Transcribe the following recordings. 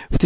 В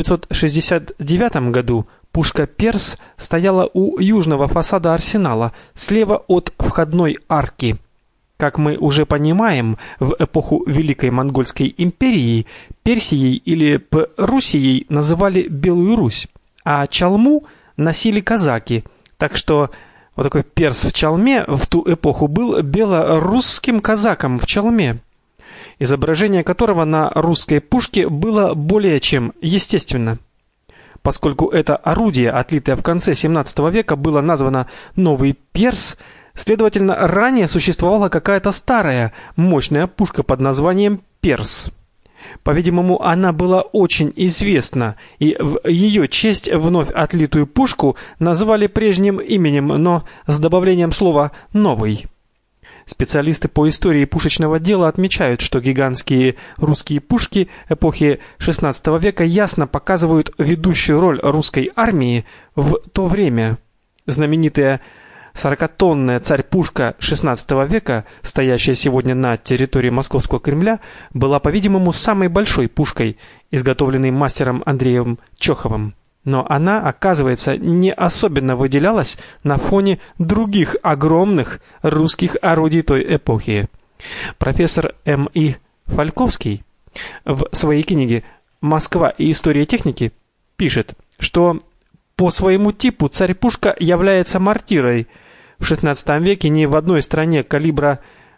1969 году пушка «Перс» стояла у южного фасада арсенала, слева от входной арки. Как мы уже понимаем, в эпоху Великой Монгольской империи Персией или Пруссией называли Белую Русь, а чалму носили казаки, так что вот такой перс в чалме в ту эпоху был белорусским казаком в чалме, изображение которого на русской пушке было более чем естественно. Поскольку это орудие, отлитое в конце 17 века, было названо «Новый Перс», следовательно, ранее существовала какая-то старая, мощная пушка под названием «Перс». По-видимому, она была очень известна, и в ее честь вновь отлитую пушку назвали прежним именем, но с добавлением слова «новый». Специалисты по истории пушечного дела отмечают, что гигантские русские пушки эпохи XVI века ясно показывают ведущую роль русской армии в то время. Знаменитая 40-тонная царь-пушка XVI века, стоящая сегодня на территории Московского Кремля, была, по-видимому, самой большой пушкой, изготовленной мастером Андреем Чоховым. Но она, оказывается, не особенно выделялась на фоне других огромных русских орудий той эпохи. Профессор М.И. Фальковский в своей книге «Москва и история техники» пишет, что по своему типу царь-пушка является мортирой. В XVI веке ни в одной стране калибра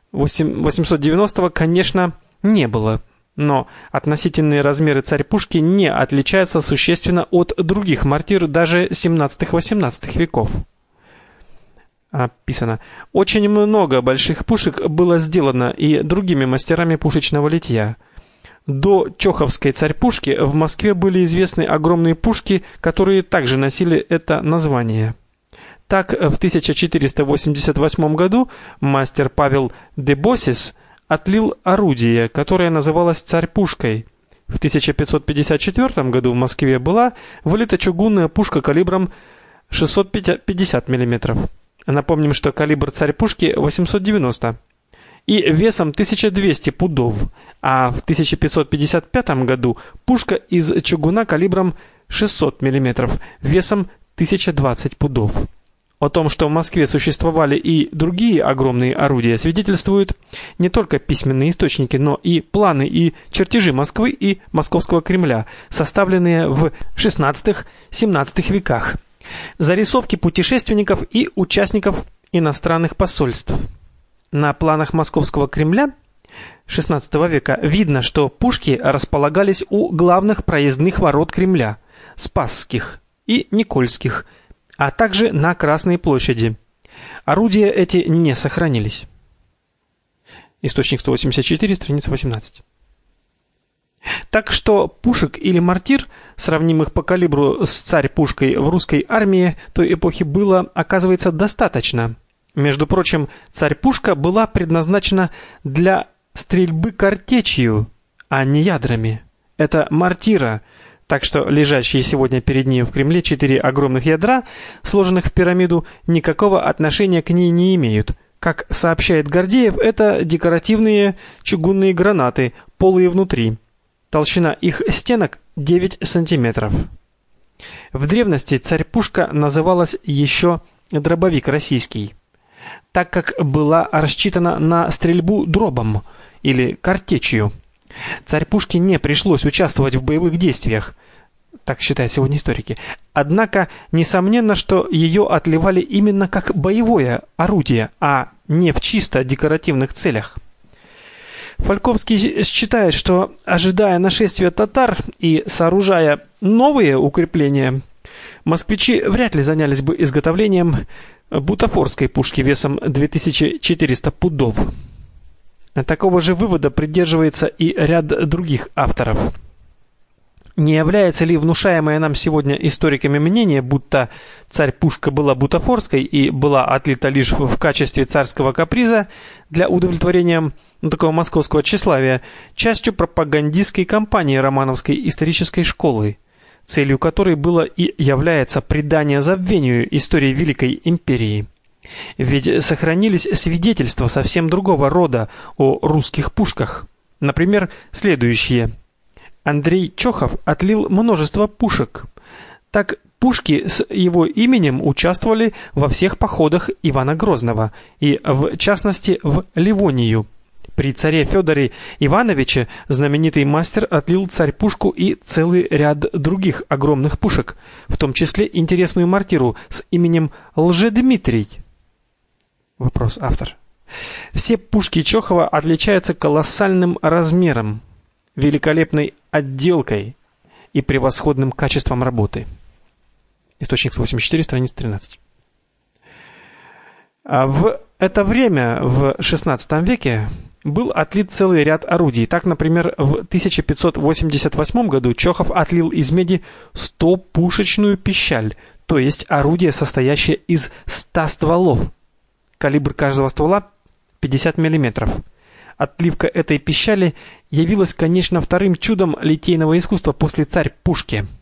890, конечно, не было. Но относительные размеры царь-пушки не отличаются существенно от других мортир даже 17-18 веков. Описано. Очень много больших пушек было сделано и другими мастерами пушечного литья. До чоховской царь-пушки в Москве были известны огромные пушки, которые также носили это название. Так, в 1488 году мастер Павел Дебосис отлил орудие, которое называлось царь-пушкой. В 1554 году в Москве была вылита чугунная пушка калибром 650 мм. Напомним, что калибр царь-пушки 890 и весом 1200 пудов, а в 1555 году пушка из чугуна калибром 600 мм, весом 1020 пудов. О том, что в Москве существовали и другие огромные орудия, свидетельствуют не только письменные источники, но и планы и чертежи Москвы и Московского Кремля, составленные в XVI-XVII веках, зарисовки путешественников и участников иностранных посольств. На планах Московского Кремля XVI века видно, что пушки располагались у главных проездных ворот Кремля – Спасских и Никольских, а также на Красной площади. Орудия эти не сохранились. Источник 184, страница 18. Так что пушек или мортир, сравнимых по калибру с царь-пушкой в русской армии той эпохи, было, оказывается, достаточно. Между прочим, царь-пушка была предназначена для стрельбы картечью, а не ядрами. Это мортира. Так что лежащие сегодня перед ней в Кремле 4 огромных ядра, сложенных в пирамиду, никакого отношения к ней не имеют. Как сообщает Гордеев, это декоративные чугунные гранаты, полые внутри. Толщина их стенок 9 сантиметров. В древности царь-пушка называлась еще дробовик российский, так как была рассчитана на стрельбу дробом или картечью. Царь-пушке не пришлось участвовать в боевых действиях, так считают сегодня историки. Однако, несомненно, что ее отливали именно как боевое орудие, а не в чисто декоративных целях. Фальковский считает, что, ожидая нашествия татар и сооружая новые укрепления, москвичи вряд ли занялись бы изготовлением бутафорской пушки весом 2400 пудов. Такого же вывода придерживается и ряд других авторов. Не является ли внушаемое нам сегодня историками мнение, будто царь-пушка была бутафорской и была отлита лишь в качестве царского каприза для удовлетворения такого московского тщеславия, частью пропагандистской кампании романовской исторической школы, целью которой было и является придание забвению истории Великой империи? Ведь сохранились свидетельства совсем другого рода о русских пушках. Например, следующие. Андрей Чохов отлил множество пушек. Так пушки с его именем участвовали во всех походах Ивана Грозного, и в частности в Ливонию. При царе Федоре Ивановиче знаменитый мастер отлил царь-пушку и целый ряд других огромных пушек, в том числе интересную мортиру с именем Лжедмитрий. Вопрос автор. Все пушки Чохова отличаются колоссальным размером, великолепной отделкой и превосходным качеством работы. Источник 184, страница 13. В это время, в XVI веке, был отлит целый ряд орудий. Так, например, в 1588 году Чохов отлил из меди 100-пушечную пищаль, то есть орудие, состоящее из 100 стволов. Калибр каждого ствола 50 мм. Отливка этой пищали явилась, конечно, вторым чудом литейного искусства после царь-пушки.